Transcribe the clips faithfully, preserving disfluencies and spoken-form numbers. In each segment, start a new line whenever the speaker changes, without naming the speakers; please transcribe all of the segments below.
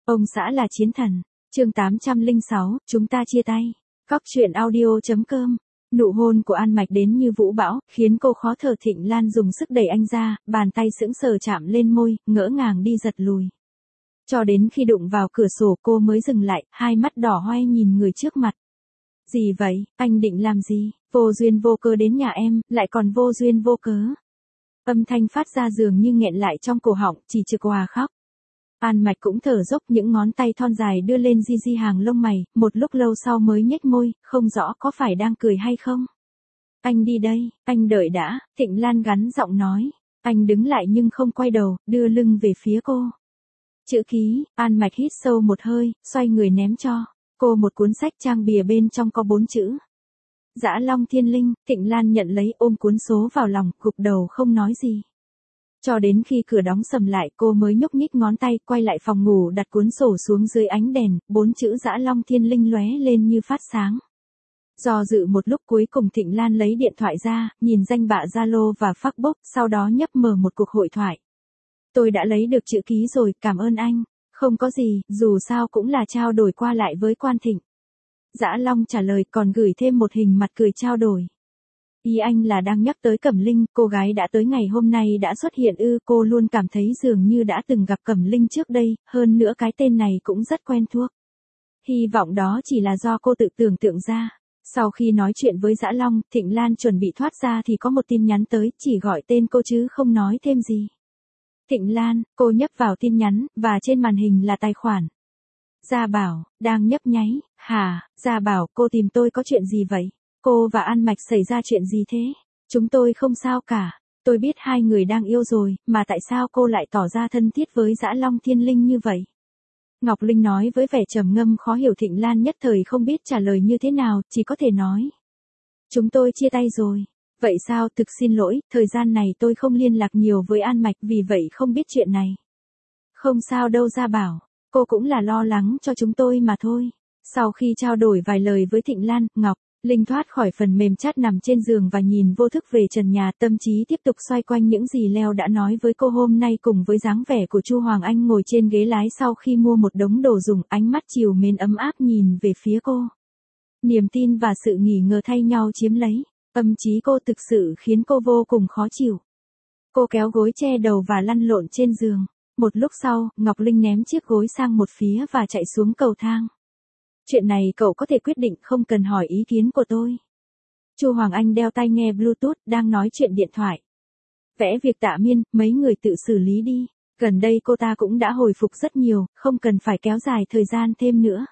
Ông xã là chiến thần. Chương tám trăm lẻ sáu, chúng ta chia tay. Góc truyện audio.com. Nụ hôn của An Mạch đến như vũ bão, khiến cô khó thở. Thịnh Lan dùng sức đẩy anh ra, bàn tay sững sờ chạm lên môi, ngỡ ngàng đi giật lùi. Cho đến khi đụng vào cửa sổ cô mới dừng lại, hai mắt đỏ hoe nhìn người trước mặt. Gì vậy, anh định làm gì? Vô duyên vô cớ đến nhà em, lại còn vô duyên vô cớ. Âm thanh phát ra dường như nghẹn lại trong cổ họng, chỉ trực hòa khóc. An Mạch cũng thở dốc, những ngón tay thon dài đưa lên di di hàng lông mày, một lúc lâu sau mới nhếch môi, không rõ có phải đang cười hay không. Anh đi đây, anh đợi đã, Thịnh Lan gắn giọng nói. Anh đứng lại nhưng không quay đầu, đưa lưng về phía cô. Chữ ký, An Mạch hít sâu một hơi, xoay người ném cho cô một cuốn sách trang bìa bên trong có bốn chữ. Dã Long Thiên Linh. Thịnh Lan nhận lấy, ôm cuốn số vào lòng, gục đầu không nói gì. Cho đến khi cửa đóng sầm lại cô mới nhúc nhích ngón tay, quay lại phòng ngủ đặt cuốn sổ xuống dưới ánh đèn, bốn chữ Dã Long Thiên Linh lóe lên như phát sáng. Do dự một lúc cuối cùng Thịnh Lan lấy điện thoại ra, nhìn danh bạ Zalo và Facebook, sau đó nhấp mở một cuộc hội thoại. Tôi đã lấy được chữ ký rồi, cảm ơn anh. Không có gì, dù sao cũng là trao đổi qua lại với Quan Thịnh. Dã Long trả lời, còn gửi thêm một hình mặt cười trao đổi. Ý anh là đang nhắc tới Cẩm Linh, cô gái đã tới ngày hôm nay đã xuất hiện ư? Cô luôn cảm thấy dường như đã từng gặp Cẩm Linh trước đây, hơn nữa cái tên này cũng rất quen thuộc. Hy vọng đó chỉ là do cô tự tưởng tượng ra. Sau khi nói chuyện với Dã Long, Thịnh Lan chuẩn bị thoát ra thì có một tin nhắn tới, chỉ gọi tên cô chứ không nói thêm gì. Thịnh Lan, cô nhấp vào tin nhắn, và trên màn hình là tài khoản. Gia Bảo, đang nhấp nháy. Hả, Gia Bảo, cô tìm tôi có chuyện gì vậy? Cô và An Mạch xảy ra chuyện gì thế? Chúng tôi không sao cả. Tôi biết hai người đang yêu rồi, mà tại sao cô lại tỏ ra thân thiết với Dã Long Thiên Linh như vậy? Ngọc Linh nói với vẻ trầm ngâm khó hiểu. Thịnh Lan nhất thời không biết trả lời như thế nào, chỉ có thể nói. Chúng tôi chia tay rồi. Vậy sao? Thực xin lỗi, thời gian này tôi không liên lạc nhiều với An Mạch, vì vậy không biết chuyện này. Không sao đâu Gia Bảo, cô cũng là lo lắng cho chúng tôi mà thôi. Sau khi trao đổi vài lời với Thịnh Lan, Ngọc Linh thoát khỏi phần mềm chat nằm trên giường và nhìn vô thức về trần nhà, tâm trí tiếp tục xoay quanh những gì Leo đã nói với cô hôm nay cùng với dáng vẻ của Chu Hoàng Anh ngồi trên ghế lái sau khi mua một đống đồ dùng, ánh mắt trìu mến ấm áp nhìn về phía cô. Niềm tin và sự nghỉ ngờ thay nhau chiếm lấy, tâm trí cô thực sự khiến cô vô cùng khó chịu. Cô kéo gối che đầu và lăn lộn trên giường. Một lúc sau, Ngọc Linh ném chiếc gối sang một phía và chạy xuống cầu thang. Chuyện này cậu có thể quyết định, không cần hỏi ý kiến của tôi. Chu Hoàng Anh đeo tai nghe Bluetooth, đang nói chuyện điện thoại. Vẽ việc Tạ Miên, mấy người tự xử lý đi. Gần đây cô ta cũng đã hồi phục rất nhiều, không cần phải kéo dài thời gian thêm nữa.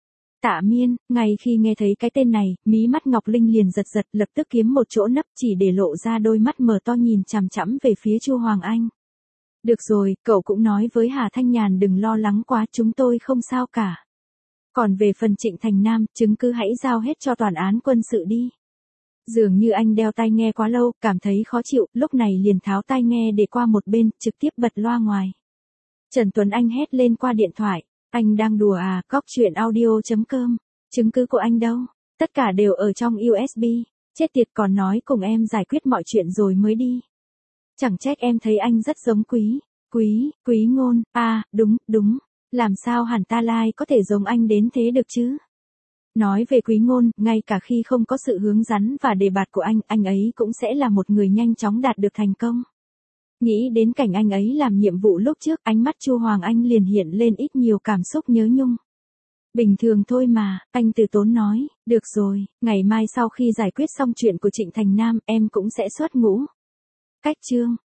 Tạ Miên, ngay khi nghe thấy cái tên này, mí mắt Ngọc Linh liền giật giật, lập tức kiếm một chỗ nấp chỉ để lộ ra đôi mắt mở to nhìn chằm chằm về phía Chu Hoàng Anh. Được rồi, cậu cũng nói với Hà Thanh Nhàn đừng lo lắng quá, chúng tôi không sao cả. Còn về phần Trịnh Thành Nam, chứng cứ hãy giao hết cho toàn án quân sự đi. Dường như anh đeo tai nghe quá lâu, cảm thấy khó chịu, lúc này liền tháo tai nghe để qua một bên, trực tiếp bật loa ngoài. Trần Tuấn Anh hét lên qua điện thoại. Anh đang đùa à? Góc truyện audio.com. Chứng cứ của anh đâu? Tất cả đều ở trong u ét bê. Chết tiệt, còn nói cùng em giải quyết mọi chuyện rồi mới đi. Chẳng trách em thấy anh rất giống Quý. Quý, Quý Ngôn. À, đúng, đúng. Làm sao hẳn ta lai có thể giống anh đến thế được chứ? Nói về Quý Ngôn, ngay cả khi không có sự hướng dẫn và đề bạt của anh, anh ấy cũng sẽ là một người nhanh chóng đạt được thành công. Nghĩ đến cảnh anh ấy làm nhiệm vụ lúc trước, ánh mắt Chu Hoàng Anh liền hiện lên ít nhiều cảm xúc nhớ nhung. Bình thường thôi mà, anh từ tốn nói, được rồi, ngày mai sau khi giải quyết xong chuyện của Trịnh Thành Nam, em cũng sẽ xuất ngũ. Cách chương.